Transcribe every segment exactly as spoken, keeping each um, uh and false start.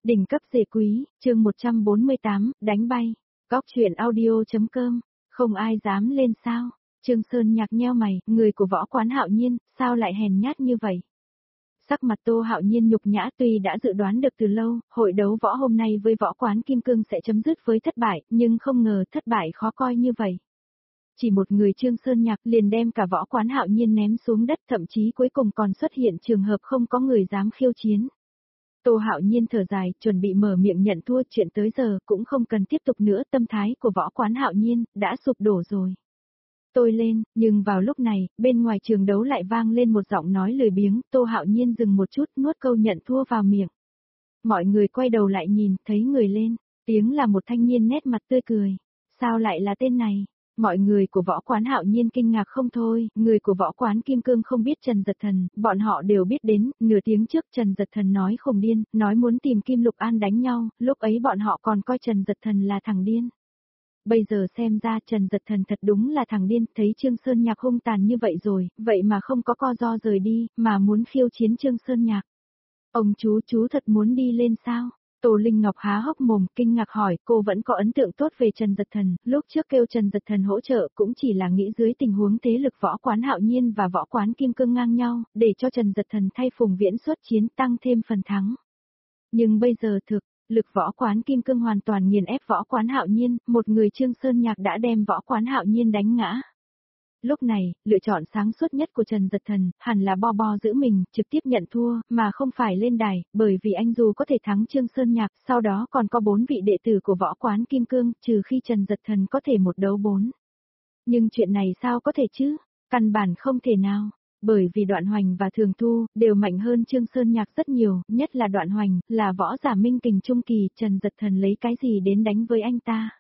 Đỉnh cấp dề quý, chương một trăm bốn mươi tám, đánh bay. Góc chuyện audio.com, không ai dám lên sao? Trương Sơn Nhạc nheo mày, người của Võ Quán Hạo Nhiên, sao lại hèn nhát như vậy? Sắc mặt Tô Hạo Nhiên nhục nhã, tuy đã dự đoán được từ lâu, hội đấu võ hôm nay với Võ Quán Kim Cương sẽ chấm dứt với thất bại, nhưng không ngờ thất bại khó coi như vậy. Chỉ một người Trương Sơn Nhạc liền đem cả Võ Quán Hạo Nhiên ném xuống đất, thậm chí cuối cùng còn xuất hiện trường hợp không có người dám khiêu chiến. Tô Hạo Nhiên thở dài, chuẩn bị mở miệng nhận thua, chuyện tới giờ cũng không cần tiếp tục nữa, tâm thái của Võ Quán Hạo Nhiên đã sụp đổ rồi. Tôi lên, nhưng vào lúc này, bên ngoài trường đấu lại vang lên một giọng nói lười biếng, Tô Hạo Nhiên dừng một chút, nuốt câu nhận thua vào miệng. Mọi người quay đầu lại nhìn, thấy người lên, tiếng là một thanh niên nét mặt tươi cười. Sao lại là tên này? Mọi người của Võ Quán Hạo Nhiên kinh ngạc không thôi, người của Võ Quán Kim Cương không biết Trần Dật Thần, bọn họ đều biết đến, nửa tiếng trước Trần Dật Thần nói khùng điên, nói muốn tìm Kim Lục An đánh nhau, lúc ấy bọn họ còn coi Trần Dật Thần là thằng điên. Bây giờ xem ra Trần Dật Thần thật đúng là thằng điên, thấy Trương Sơn Nhạc hung tàn như vậy rồi, vậy mà không có co ro rời đi, mà muốn khiêu chiến Trương Sơn Nhạc. Ông chú chú thật muốn đi lên sao? Tô Linh Ngọc há hốc mồm, kinh ngạc hỏi, cô vẫn có ấn tượng tốt về Trần Dật Thần, lúc trước kêu Trần Dật Thần hỗ trợ cũng chỉ là nghĩ dưới tình huống thế lực Võ Quán Hạo Nhiên và Võ Quán Kim Cương ngang nhau, để cho Trần Dật Thần thay Phùng Viễn xuất chiến tăng thêm phần thắng. Nhưng bây giờ thực, lực Võ Quán Kim Cương hoàn toàn nghiền ép Võ Quán Hạo Nhiên, một người Trương Sơn Nhạc đã đem Võ Quán Hạo Nhiên đánh ngã. Lúc này, lựa chọn sáng suốt nhất của Trần Dật Thần, hẳn là bo bo giữ mình, trực tiếp nhận thua, mà không phải lên đài, bởi vì anh dù có thể thắng Trương Sơn Nhạc, sau đó còn có bốn vị đệ tử của Võ Quán Kim Cương, trừ khi Trần Dật Thần có thể một đấu bốn. Nhưng chuyện này sao có thể chứ? Căn bản không thể nào. Bởi vì Đoạn Hoành và Thường Thu, đều mạnh hơn Trương Sơn Nhạc rất nhiều, nhất là Đoạn Hoành, là võ giả minh kình trung kỳ, Trần Dật Thần lấy cái gì đến đánh với anh ta?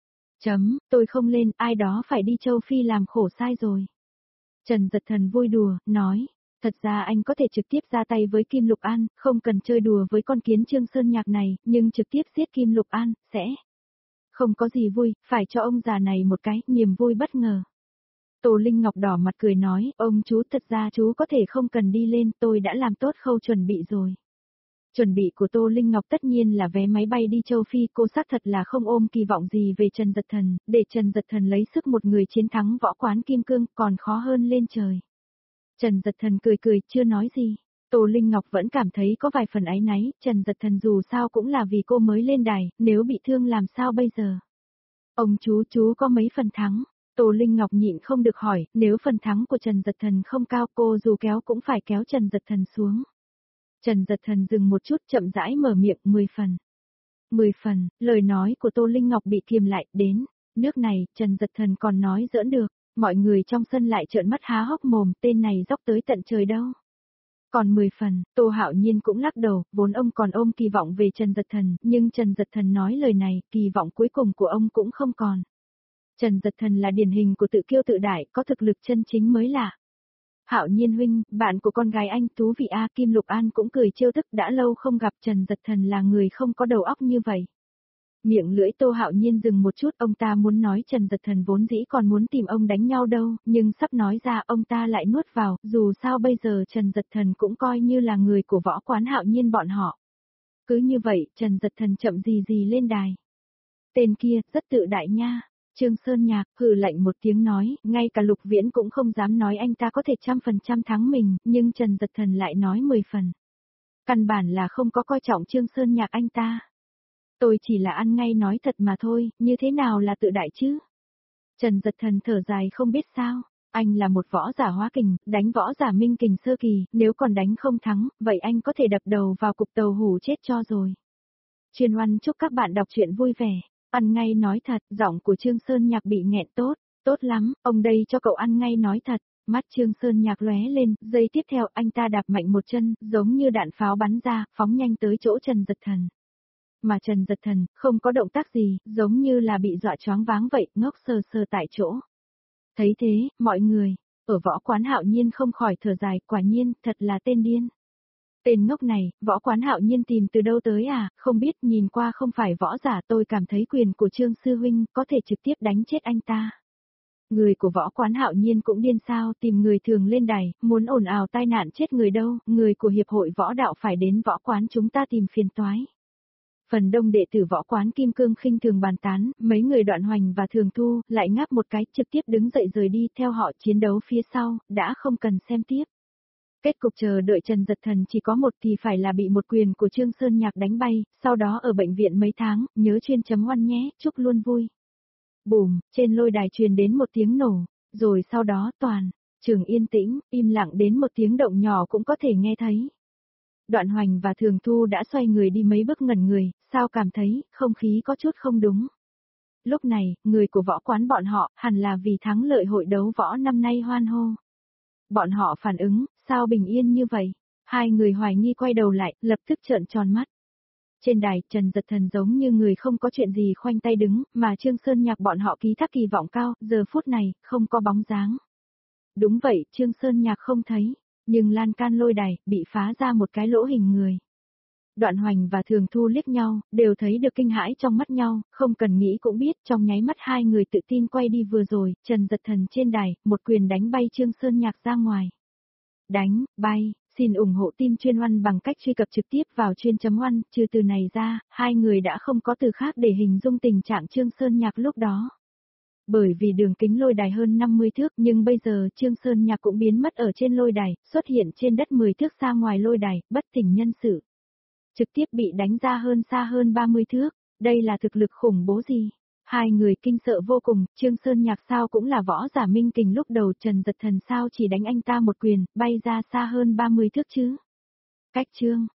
Chấm, tôi không lên, ai đó phải đi châu Phi làm khổ sai rồi. Trần Dật Thần vui đùa, nói, thật ra anh có thể trực tiếp ra tay với Kim Lục An, không cần chơi đùa với con kiến Trương Sơn Nhạc này, nhưng trực tiếp giết Kim Lục An, sẽ không có gì vui, phải cho ông già này một cái, niềm vui bất ngờ. Tô Linh Ngọc đỏ mặt cười nói, ông chú thật ra chú có thể không cần đi lên, tôi đã làm tốt khâu chuẩn bị rồi. Chuẩn bị của Tô Linh Ngọc tất nhiên là vé máy bay đi châu Phi, cô xác thật là không ôm kỳ vọng gì về Trần Dật Thần, để Trần Dật Thần lấy sức một người chiến thắng Võ Quán Kim Cương còn khó hơn lên trời. Trần Dật Thần cười cười, chưa nói gì. Tô Linh Ngọc vẫn cảm thấy có vài phần áy náy, Trần Dật Thần dù sao cũng là vì cô mới lên đài, nếu bị thương làm sao bây giờ? Ông chú chú có mấy phần thắng? Tô Linh Ngọc nhịn không được hỏi, nếu phần thắng của Trần Dật Thần không cao cô dù kéo cũng phải kéo Trần Dật Thần xuống. Trần Dật Thần dừng một chút chậm rãi mở miệng, mười phần. mười phần, lời nói của Tô Linh Ngọc bị kiềm lại, đến, nước này, Trần Dật Thần còn nói giỡn được, mọi người trong sân lại trợn mắt há hốc mồm, tên này dốc tới tận trời đâu. Còn mười phần, Tô Hạo Nhiên cũng lắc đầu, vốn ông còn ôm kỳ vọng về Trần Dật Thần, nhưng Trần Dật Thần nói lời này, kỳ vọng cuối cùng của ông cũng không còn. Trần Dật Thần là điển hình của tự kiêu tự đại, có thực lực chân chính mới lạ. Hạo Nhiên huynh, bạn của con gái anh Tú Vị A Kim Lục An cũng cười trêu tức, đã lâu không gặp, Trần Dật Thần là người không có đầu óc như vậy. Miệng lưỡi Tô Hạo Nhiên dừng một chút, ông ta muốn nói Trần Dật Thần vốn dĩ còn muốn tìm ông đánh nhau đâu, nhưng sắp nói ra ông ta lại nuốt vào, dù sao bây giờ Trần Dật Thần cũng coi như là người của Võ Quán Hạo Nhiên bọn họ. Cứ như vậy, Trần Dật Thần chậm gì gì lên đài. Tên kia, rất tự đại nha. Trương Sơn Nhạc hừ lạnh một tiếng nói, ngay cả Lục Viễn cũng không dám nói anh ta có thể trăm phần trăm thắng mình, nhưng Trần Dật Thần lại nói mười phần. Căn bản là không có coi trọng Trương Sơn Nhạc anh ta. Tôi chỉ là ăn ngay nói thật mà thôi, như thế nào là tự đại chứ? Trần Dật Thần thở dài không biết sao, anh là một võ giả hóa kình, đánh võ giả minh kình sơ kỳ, nếu còn đánh không thắng, vậy anh có thể đập đầu vào cục tàu hủ chết cho rồi. Chuyên Oanh chúc các bạn đọc truyện vui vẻ. Ăn ngay nói thật, giọng của Trương Sơn Nhạc bị nghẹn tốt, tốt lắm, ông đây cho cậu ăn ngay nói thật. Mắt Trương Sơn Nhạc lóe lên, giây tiếp theo anh ta đạp mạnh một chân, giống như đạn pháo bắn ra, phóng nhanh tới chỗ Trần Dật Thần. Mà Trần Dật Thần, không có động tác gì, giống như là bị dọa choáng váng vậy, ngốc sờ sờ tại chỗ. Thấy thế, mọi người, ở Võ Quán Hạo Nhiên không khỏi thở dài, quả nhiên, thật là tên điên. Tên ngốc này, Võ Quán Hạo Nhiên tìm từ đâu tới à, không biết, nhìn qua không phải võ giả, tôi cảm thấy quyền của Trương Sư Huynh có thể trực tiếp đánh chết anh ta. Người của Võ Quán Hạo Nhiên cũng điên sao, tìm người thường lên đài, muốn ồn ào tai nạn chết người đâu, người của Hiệp hội Võ Đạo phải đến Võ Quán chúng ta tìm phiền toái. Phần đông đệ tử võ quán Kim Cương khinh thường bàn tán, mấy người Đoạn Hoành và Thường Thu lại ngáp một cái trực tiếp đứng dậy rời đi theo họ chiến đấu phía sau, đã không cần xem tiếp. Kết cục chờ đợi Trần Giật Thần chỉ có một thì phải là bị một quyền của Trương Sơn Nhạc đánh bay, sau đó ở bệnh viện mấy tháng, nhớ chuyên chấm oan nhé, chúc luôn vui. Bùm, trên lôi đài truyền đến một tiếng nổ, rồi sau đó toàn, trường yên tĩnh, im lặng đến một tiếng động nhỏ cũng có thể nghe thấy. Đoạn Hoành và Thường Thu đã xoay người đi mấy bước ngẩn người, sao cảm thấy, không khí có chút không đúng. Lúc này, người của võ quán bọn họ, hẳn là vì thắng lợi hội đấu võ năm nay hoan hô. Bọn họ phản ứng, sao bình yên như vậy? Hai người hoài nghi quay đầu lại, lập tức trợn tròn mắt. Trên đài, Trần Giật Thần giống như người không có chuyện gì khoanh tay đứng, mà Trương Sơn Nhạc bọn họ ký thác kỳ vọng cao, giờ phút này, không có bóng dáng. Đúng vậy, Trương Sơn Nhạc không thấy, nhưng lan can lôi đài, bị phá ra một cái lỗ hình người. Đoạn Hoành và Thường Thu liếc nhau, đều thấy được kinh hãi trong mắt nhau, không cần nghĩ cũng biết trong nháy mắt hai người tự tin quay đi vừa rồi, Trần Giật Thần trên đài, một quyền đánh bay Trương Sơn Nhạc ra ngoài. Đánh, bay, xin ủng hộ team chuyên oan bằng cách truy cập trực tiếp vào chuyên chấm oan, trừ từ này ra, hai người đã không có từ khác để hình dung tình trạng Trương Sơn Nhạc lúc đó. Bởi vì đường kính lôi đài hơn năm mươi thước nhưng bây giờ Trương Sơn Nhạc cũng biến mất ở trên lôi đài, xuất hiện trên đất mười thước xa ngoài lôi đài, bất tỉnh nhân sự. Trực tiếp bị đánh ra hơn xa hơn ba mươi thước, đây là thực lực khủng bố gì? Hai người kinh sợ vô cùng, Trương Sơn Nhạc sao cũng là võ giả minh kình lúc đầu Trần Giật Thần sao chỉ đánh anh ta một quyền, bay ra xa hơn ba mươi thước chứ? Cách Trương